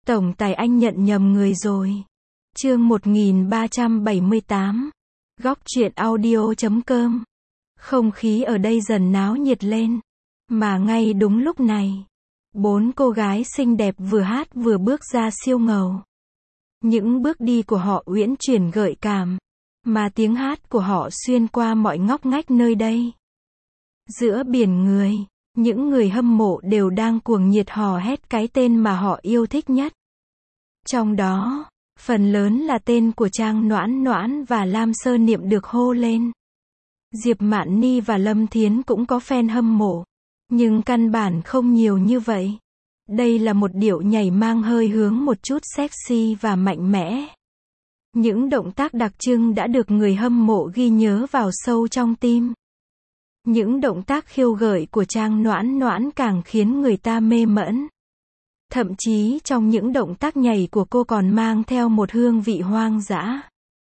Tổng tài anh nhận nhầm người rồi. Chương 1378. Góc truyện audio.com. Không khí ở đây dần náo nhiệt lên. Mà ngay đúng lúc này, 4 cô gái xinh đẹp vừa hát vừa bước ra siêu ngầu. Những bước đi của họ uyển chuyển gợi cảm, mà tiếng hát của họ xuyên qua mọi ngóc ngách nơi đây. Giữa biển người, những người hâm mộ đều đang cuồng nhiệt hò hét cái tên mà họ yêu thích nhất. Trong đó, phần lớn là tên của Trang Noãn Noãn và Lam Sơ Niệm được hô lên. Diệp Mạn Ni và Lâm Thiến cũng có fan hâm mộ, nhưng căn bản không nhiều như vậy. Đây là một điệu nhảy mang hơi hướng một chút sexy và mạnh mẽ. Những động tác đặc trưng đã được người hâm mộ ghi nhớ vào sâu trong tim. Những động tác khiêu gợi của Trang Noãn Noãn càng khiến người ta mê mẩn. Thậm chí trong những động tác nhảy của cô còn mang theo một hương vị hoang dã.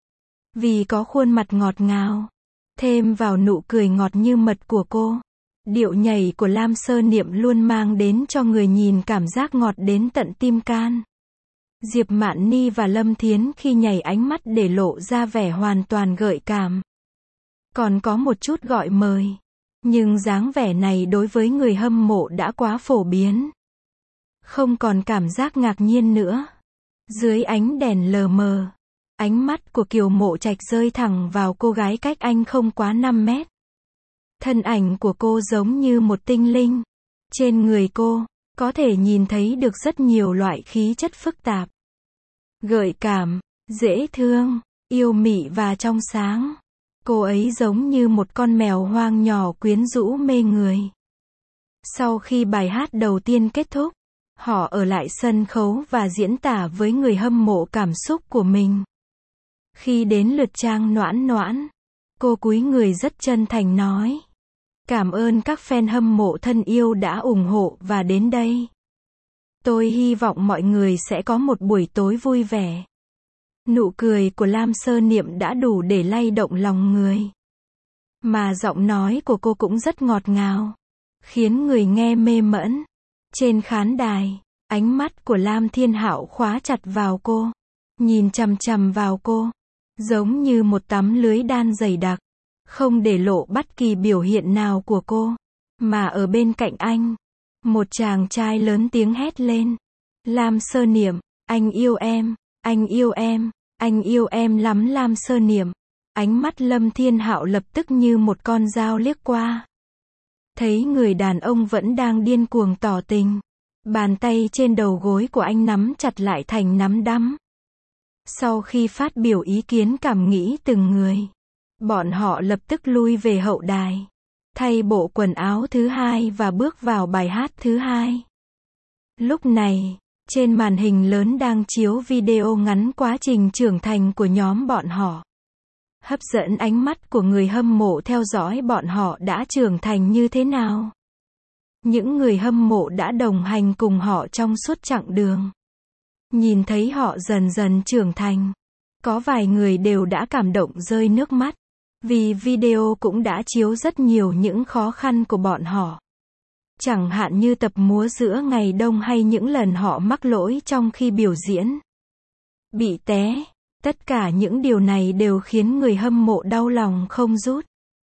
Vì có khuôn mặt ngọt ngào, thêm vào nụ cười ngọt như mật của cô, điệu nhảy của Lam Sơ Niệm luôn mang đến cho người nhìn cảm giác ngọt đến tận tim can. Diệp Mạn Ni và Lâm Thiến khi nhảy ánh mắt để lộ ra vẻ hoàn toàn gợi cảm. Còn có một chút gọi mời. Nhưng dáng vẻ này đối với người hâm mộ đã quá phổ biến. Không còn cảm giác ngạc nhiên nữa. Dưới ánh đèn lờ mờ, ánh mắt của Kiều Mộ Trạch rơi thẳng vào cô gái cách anh không quá 5 mét. Thân ảnh của cô giống như một tinh linh. Trên người cô, có thể nhìn thấy được rất nhiều loại khí chất phức tạp. Gợi cảm, dễ thương, yêu mị và trong sáng. Cô ấy giống như một con mèo hoang nhỏ quyến rũ mê người. Sau khi bài hát đầu tiên kết thúc, họ ở lại sân khấu và diễn tả với người hâm mộ cảm xúc của mình. Khi đến lượt Trang Noãn Noãn, cô cúi người rất chân thành nói: "Cảm ơn các fan hâm mộ thân yêu đã ủng hộ và đến đây. Tôi hy vọng mọi người sẽ có một buổi tối vui vẻ." Nụ cười của Lam Sơ Niệm đã đủ để lay động lòng người. Mà giọng nói của cô cũng rất ngọt ngào, khiến người nghe mê mẩn. Trên khán đài, ánh mắt của Lam Thiên Hạo khóa chặt vào cô, nhìn chằm chằm vào cô, giống như một tấm lưới đan dày đặc, không để lộ bất kỳ biểu hiện nào của cô. Mà ở bên cạnh anh, một chàng trai lớn tiếng hét lên: "Lam Sơ Niệm, anh yêu em, anh yêu em, anh yêu em lắm." Lam Sơ Niệm, ánh mắt Lâm Thiên Hạo lập tức như một con dao liếc qua. Thấy người đàn ông vẫn đang điên cuồng tỏ tình, bàn tay trên đầu gối của anh nắm chặt lại thành nắm đấm. Sau khi phát biểu ý kiến cảm nghĩ từng người, bọn họ lập tức lui về hậu đài, thay bộ quần áo thứ hai và bước vào bài hát thứ hai. Lúc này, trên màn hình lớn đang chiếu video ngắn quá trình trưởng thành của nhóm bọn họ. Hấp dẫn ánh mắt của người hâm mộ theo dõi bọn họ đã trưởng thành như thế nào. Những người hâm mộ đã đồng hành cùng họ trong suốt chặng đường. Nhìn thấy họ dần dần trưởng thành. Có vài người đều đã cảm động rơi nước mắt. Vì video cũng đã chiếu rất nhiều những khó khăn của bọn họ. Chẳng hạn như tập múa giữa ngày đông hay những lần họ mắc lỗi trong khi biểu diễn. Bị té. Tất cả những điều này đều khiến người hâm mộ đau lòng không dứt.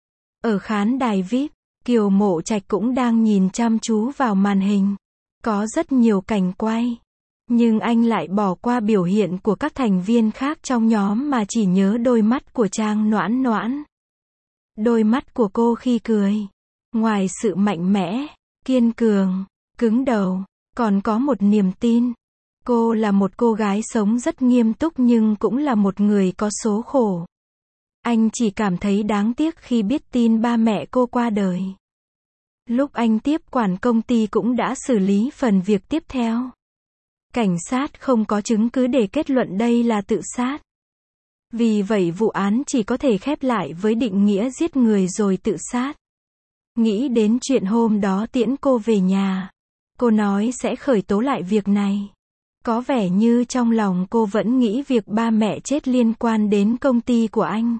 Ở khán đài VIP, Kiều Mộ Trạch cũng đang nhìn chăm chú vào màn hình. Có rất nhiều cảnh quay. Nhưng anh lại bỏ qua biểu hiện của các thành viên khác trong nhóm mà chỉ nhớ đôi mắt của Trang Noãn Noãn. Đôi mắt của cô khi cười, ngoài sự mạnh mẽ, kiên cường, cứng đầu, còn có một niềm tin. Cô là một cô gái sống rất nghiêm túc nhưng cũng là một người có số khổ. Anh chỉ cảm thấy đáng tiếc khi biết tin ba mẹ cô qua đời. Lúc anh tiếp quản công ty cũng đã xử lý phần việc tiếp theo. Cảnh sát không có chứng cứ để kết luận đây là tự sát. Vì vậy vụ án chỉ có thể khép lại với định nghĩa giết người rồi tự sát. Nghĩ đến chuyện hôm đó tiễn cô về nhà, cô nói sẽ khởi tố lại việc này. Có vẻ như trong lòng cô vẫn nghĩ việc ba mẹ chết liên quan đến công ty của anh.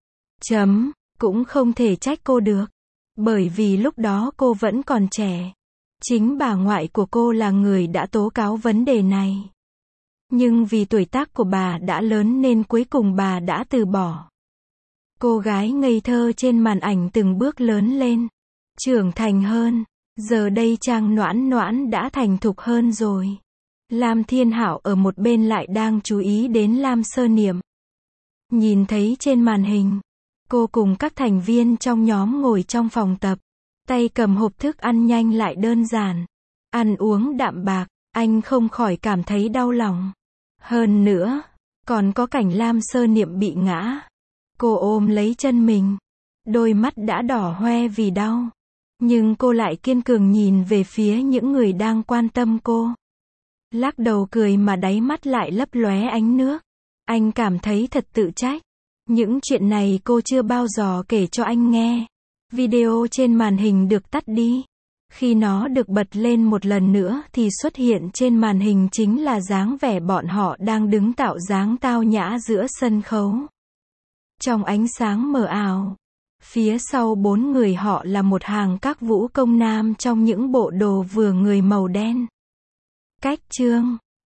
Cũng không thể trách cô được. Bởi vì lúc đó cô vẫn còn trẻ. Chính bà ngoại của cô là người đã tố cáo vấn đề này. Nhưng vì tuổi tác của bà đã lớn nên cuối cùng bà đã từ bỏ. Cô gái ngây thơ trên màn ảnh từng bước lớn lên, trưởng thành hơn. Giờ đây Trang Noãn Noãn đã thành thục hơn rồi. Lam Thiên Hạo ở một bên lại đang chú ý đến Lam Sơ Niệm. Nhìn thấy trên màn hình, cô cùng các thành viên trong nhóm ngồi trong phòng tập, tay cầm hộp thức ăn nhanh lại đơn giản, ăn uống đạm bạc, anh không khỏi cảm thấy đau lòng. Hơn nữa, còn có cảnh Lam Sơ Niệm bị ngã. Cô ôm lấy chân mình, đôi mắt đã đỏ hoe vì đau. Nhưng cô lại kiên cường nhìn về phía những người đang quan tâm cô. Lắc đầu cười mà đáy mắt lại lấp lóe ánh nước. Anh cảm thấy thật tự trách. Những chuyện này cô chưa bao giờ kể cho anh nghe. Video trên màn hình được tắt đi. Khi nó được bật lên một lần nữa thì xuất hiện trên màn hình chính là dáng vẻ bọn họ đang đứng tạo dáng tao nhã giữa sân khấu. Trong ánh sáng mờ ảo, phía sau 4 người họ là một hàng các vũ công nam trong những bộ đồ vừa người màu đen. Cách chương